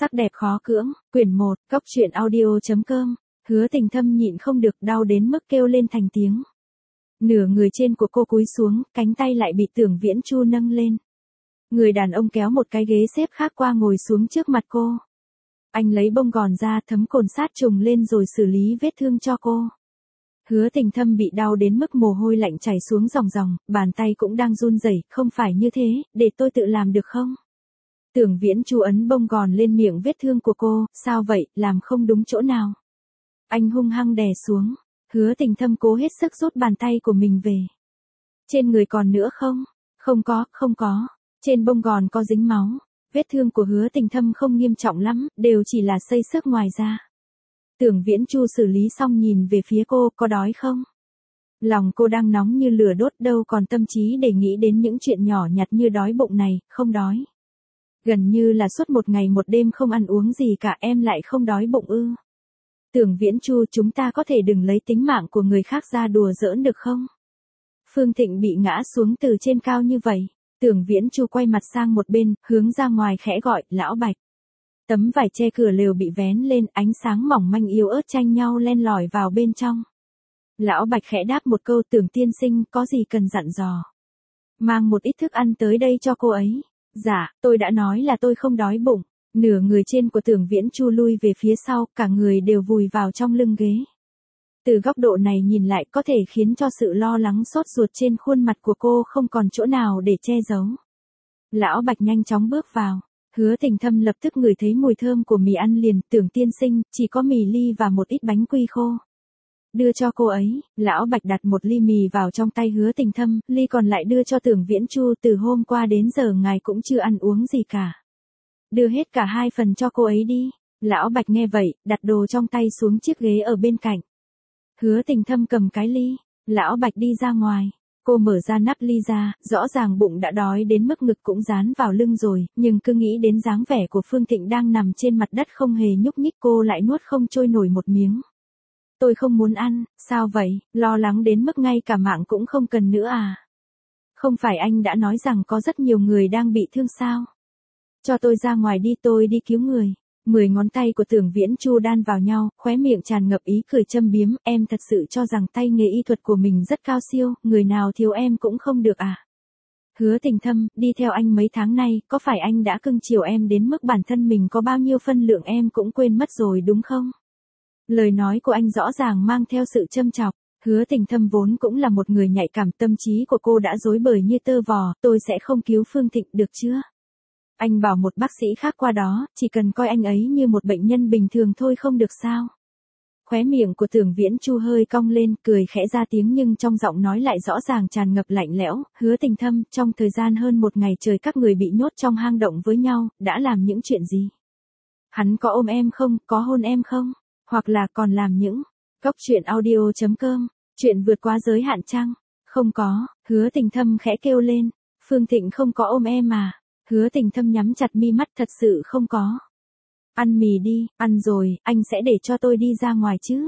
Sắc đẹp khó cưỡng, quyển 1, Cốc truyện audio.com, Hứa Tình Thâm nhịn không được đau đến mức kêu lên thành tiếng. Nửa người trên của cô cúi xuống, cánh tay lại bị Tưởng Viễn Chu nâng lên. Người đàn ông kéo một cái ghế xếp khác qua ngồi xuống trước mặt cô. Anh lấy bông gòn ra thấm cồn sát trùng lên rồi xử lý vết thương cho cô. Hứa Tình Thâm bị đau đến mức mồ hôi lạnh chảy xuống ròng ròng, bàn tay cũng đang run rẩy, không phải như thế, để tôi tự làm được không? Tưởng Viễn Chu ấn bông gòn lên miệng vết thương của cô, sao vậy, làm không đúng chỗ nào? Anh hung hăng đè xuống, Hứa Tình Thâm cố hết sức rút bàn tay của mình về. Trên người còn nữa không? Không có, trên bông gòn có dính máu, vết thương của Hứa Tình Thâm không nghiêm trọng lắm, đều chỉ là xây xước ngoài da. Tưởng Viễn Chu xử lý xong nhìn về phía cô, có đói không? Lòng cô đang nóng như lửa đốt đâu còn tâm trí để nghĩ đến những chuyện nhỏ nhặt như đói bụng này, không đói. Gần như là suốt một ngày một đêm không ăn uống gì cả, em lại không đói bụng ư? Tưởng Viễn Chu, chúng ta có thể đừng lấy tính mạng của người khác ra đùa giỡn được không? Phương Thịnh bị ngã xuống từ trên cao như vậy. Tưởng Viễn Chu quay mặt sang một bên, hướng ra ngoài khẽ gọi, Lão Bạch. Tấm vải che cửa lều bị vén lên, ánh sáng mỏng manh yếu ớt tranh nhau len lỏi vào bên trong. Lão Bạch khẽ đáp một câu, Tưởng tiên sinh, có gì cần dặn dò? Mang một ít thức ăn tới đây cho cô ấy. Dạ, tôi đã nói là tôi không đói bụng. Nửa người trên của Tưởng Viễn Chu lui về phía sau, cả người đều vùi vào trong lưng ghế. Từ góc độ này nhìn lại có thể khiến cho sự lo lắng sốt ruột trên khuôn mặt của cô không còn chỗ nào để che giấu. Lão Bạch nhanh chóng bước vào. Hứa Tình Thâm lập tức ngửi thấy mùi thơm của mì ăn liền, Tưởng tiên sinh, chỉ có mì ly và một ít bánh quy khô. Đưa cho cô ấy, Lão Bạch đặt một ly mì vào trong tay Hứa Tình Thâm, ly còn lại đưa cho Tưởng Viễn Chu, từ hôm qua đến giờ ngài cũng chưa ăn uống gì cả. Đưa hết cả 2 phần cho cô ấy đi. Lão Bạch nghe vậy, đặt đồ trong tay xuống chiếc ghế ở bên cạnh. Hứa Tình Thâm cầm cái ly, Lão Bạch đi ra ngoài. Cô mở ra nắp ly ra, rõ ràng bụng đã đói đến mức ngực cũng dán vào lưng rồi, nhưng cứ nghĩ đến dáng vẻ của Phương Thịnh đang nằm trên mặt đất không hề nhúc nhích cô lại nuốt không trôi nổi một miếng. Tôi không muốn ăn, sao vậy, lo lắng đến mức ngay cả mạng cũng không cần nữa à? Không phải anh đã nói rằng có rất nhiều người đang bị thương sao? Cho tôi ra ngoài đi, tôi đi cứu người. 10 ngón tay của Tưởng Viễn Chu đan vào nhau, khóe miệng tràn ngập ý cười châm biếm, em thật sự cho rằng tay nghề y thuật của mình rất cao siêu, người nào thiếu em cũng không được à? Hứa Tình Thâm, đi theo anh mấy tháng nay, có phải anh đã cưng chiều em đến mức bản thân mình có bao nhiêu phân lượng em cũng quên mất rồi đúng không? Lời nói của anh rõ ràng mang theo sự châm chọc. Hứa Tình Thâm vốn cũng là một người nhạy cảm, tâm trí của cô đã rối bời như tơ vò, tôi sẽ không cứu Phương Thịnh được chưa? Anh bảo một bác sĩ khác qua đó, chỉ cần coi anh ấy như một bệnh nhân bình thường thôi không được sao? Khóe miệng của Tưởng Viễn Chu hơi cong lên, cười khẽ ra tiếng nhưng trong giọng nói lại rõ ràng tràn ngập lạnh lẽo. Hứa Tình Thâm, trong thời gian hơn một ngày trời các người bị nhốt trong hang động với nhau, đã làm những chuyện gì? Hắn có ôm em không, có hôn em không? Hoặc là còn làm những... Cốc truyện audio.com, chuyện vượt quá giới hạn chăng? Không có, Hứa Tình Thâm khẽ kêu lên. Phương Thịnh không có ôm em mà. Hứa Tình Thâm nhắm chặt mi mắt, thật sự không có. Ăn mì đi, ăn rồi, anh sẽ để cho tôi đi ra ngoài chứ.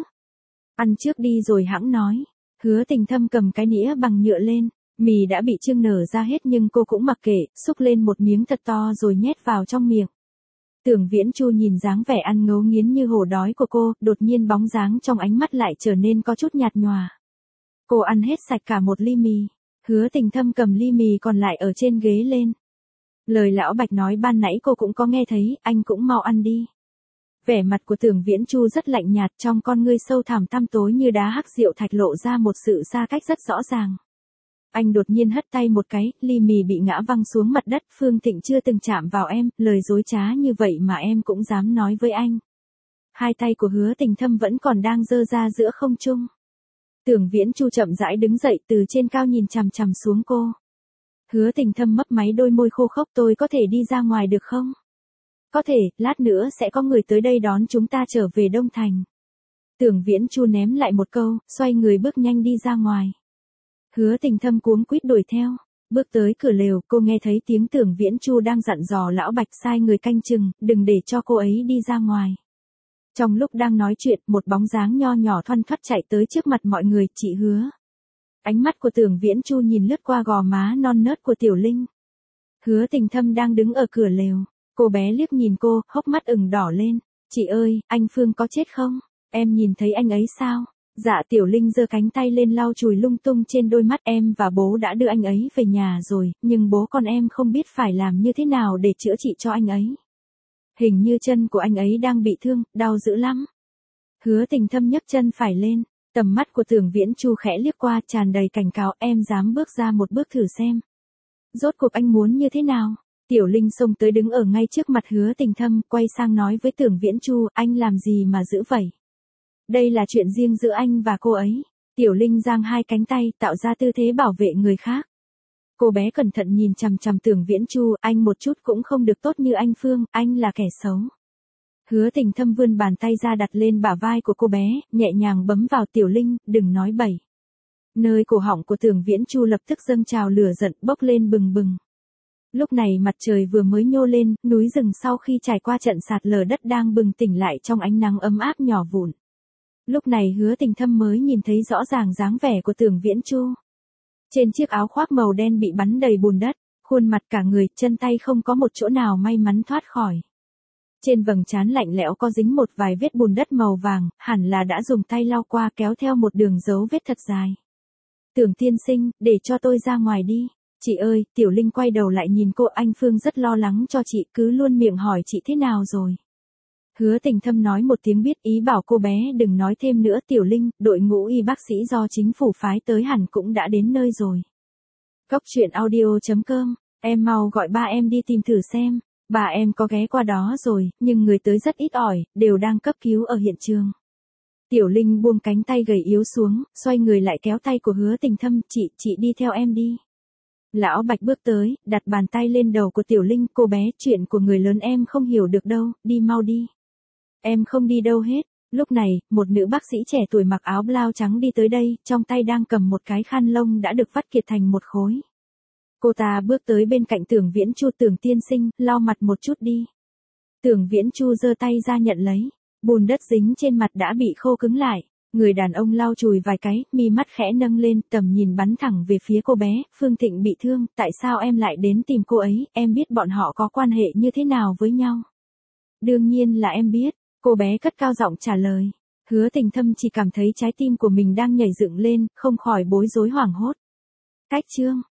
Ăn trước đi rồi hẵng nói. Hứa Tình Thâm cầm cái nĩa bằng nhựa lên, mì đã bị chưng nở ra hết nhưng cô cũng mặc kệ, xúc lên một miếng thật to rồi nhét vào trong miệng. Tưởng Viễn Chu nhìn dáng vẻ ăn ngấu nghiến như hổ đói của cô, đột nhiên bóng dáng trong ánh mắt lại trở nên có chút nhạt nhòa. Cô ăn hết sạch cả một ly mì. Hứa Tình Thâm cầm ly mì còn lại ở trên ghế lên. Lời Lão Bạch nói ban nãy cô cũng có nghe thấy, anh cũng mau ăn đi. Vẻ mặt của Tưởng Viễn Chu rất lạnh nhạt, trong con ngươi sâu thẳm tăm tối như đá hắc diệu thạch lộ ra một sự xa cách rất rõ ràng. Anh đột nhiên hất tay một cái, ly mì bị ngã văng xuống mặt đất. Phương Thịnh chưa từng chạm vào em, lời dối trá như vậy mà em cũng dám nói với anh. Hai tay của Hứa Tình Thâm vẫn còn đang giơ ra giữa không trung. Tưởng Viễn Chu chậm rãi đứng dậy từ trên cao nhìn chằm chằm xuống cô. Hứa Tình Thâm mấp máy đôi môi khô khốc, tôi có thể đi ra ngoài được không? Có thể, lát nữa sẽ có người tới đây đón chúng ta trở về Đông Thành. Tưởng Viễn Chu ném lại một câu, xoay người bước nhanh đi ra ngoài. Hứa Tình Thâm cuống quýt đuổi theo, bước tới cửa lều, cô nghe thấy tiếng Tưởng Viễn Chu đang dặn dò Lão Bạch sai người canh chừng, đừng để cho cô ấy đi ra ngoài. Trong lúc đang nói chuyện, một bóng dáng nho nhỏ thoăn thoắt chạy tới trước mặt mọi người, chị Hứa. Ánh mắt của Tưởng Viễn Chu nhìn lướt qua gò má non nớt của Tiểu Linh. Hứa Tình Thâm đang đứng ở cửa lều, Cô bé liếc nhìn cô, hốc mắt ửng đỏ lên. Chị ơi, anh Phương có chết không? Em nhìn thấy anh ấy sao? Dạ Tiểu Linh giơ cánh tay lên lau chùi lung tung trên đôi mắt. Em và bố đã đưa anh ấy về nhà rồi, nhưng bố con em không biết phải làm như thế nào để chữa trị cho anh ấy. Hình như chân của anh ấy đang bị thương, đau dữ lắm. Hứa Tình Thâm nhấc chân phải lên, tầm mắt của Tưởng Viễn Chu khẽ liếc qua tràn đầy cảnh cáo. Em dám bước ra một bước thử xem. Rốt cuộc anh muốn như thế nào? Tiểu Linh xông tới đứng ở ngay trước mặt Hứa Tình Thâm, quay sang nói với Tưởng Viễn Chu, anh làm gì mà dữ vậy? Đây là chuyện riêng giữa anh và cô ấy. Tiểu Linh giang hai cánh tay, tạo ra tư thế bảo vệ người khác. Cô bé cẩn thận nhìn chằm chằm Tưởng Viễn Chu, anh một chút cũng không được tốt như anh Phương, anh là kẻ xấu. Hứa Tình Thâm vươn bàn tay ra đặt lên bả vai của cô bé, nhẹ nhàng bấm vào. Tiểu Linh, đừng nói bậy. Nơi cổ họng của Tưởng Viễn Chu lập tức dâng trào lửa giận bốc lên bừng bừng. Lúc này mặt trời vừa mới nhô lên, núi rừng sau khi trải qua trận sạt lở đất đang bừng tỉnh lại trong ánh nắng ấm áp nhỏ vụn. Lúc này Hứa Tình Thâm mới nhìn thấy rõ ràng dáng vẻ của Tưởng Viễn Chu. Trên chiếc áo khoác màu đen bị bắn đầy bùn đất, khuôn mặt cả người, chân tay không có một chỗ nào may mắn thoát khỏi. Trên vầng trán lạnh lẽo có dính một vài vết bùn đất màu vàng, hẳn là đã dùng tay lau qua kéo theo một đường dấu vết thật dài. Tưởng tiên sinh, để cho tôi ra ngoài đi. Chị ơi, Tiểu Linh quay đầu lại nhìn cô. Anh Phương rất lo lắng cho chị, cứ luôn miệng hỏi chị thế nào rồi. Hứa Tình Thâm nói một tiếng biết ý bảo cô bé đừng nói thêm nữa. Tiểu Linh, đội ngũ y bác sĩ do chính phủ phái tới hẳn cũng đã đến nơi rồi. Cốc truyện audio.com, em mau gọi ba em đi tìm thử xem. Bà em có ghé qua đó rồi, nhưng người tới rất ít ỏi, đều đang cấp cứu ở hiện trường. Tiểu Linh buông cánh tay gầy yếu xuống, xoay người lại kéo tay của Hứa Tình Thâm. Chị đi theo em đi. Lão Bạch bước tới, đặt bàn tay lên đầu của Tiểu Linh. Cô bé, chuyện của người lớn em không hiểu được đâu, đi mau đi. Em không đi đâu hết. Lúc này, một nữ bác sĩ trẻ tuổi mặc áo blau trắng đi tới đây, trong tay đang cầm một cái khăn lông đã được vắt kiệt thành một khối. Cô ta bước tới bên cạnh Tưởng Viễn Chu. Tưởng tiên sinh, lau mặt một chút đi. Tưởng Viễn Chu giơ tay ra nhận lấy. Bùn đất dính trên mặt đã bị khô cứng lại. Người đàn ông lau chùi vài cái, mi mắt khẽ nâng lên, tầm nhìn bắn thẳng về phía cô bé. Phương Thịnh bị thương, tại sao em lại đến tìm cô ấy? Em biết bọn họ có quan hệ như thế nào với nhau? Đương nhiên là em biết. Cô bé cất cao giọng trả lời. Hứa Tình Thâm chỉ cảm thấy trái tim của mình đang nhảy dựng lên, không khỏi bối rối hoảng hốt. Cách chương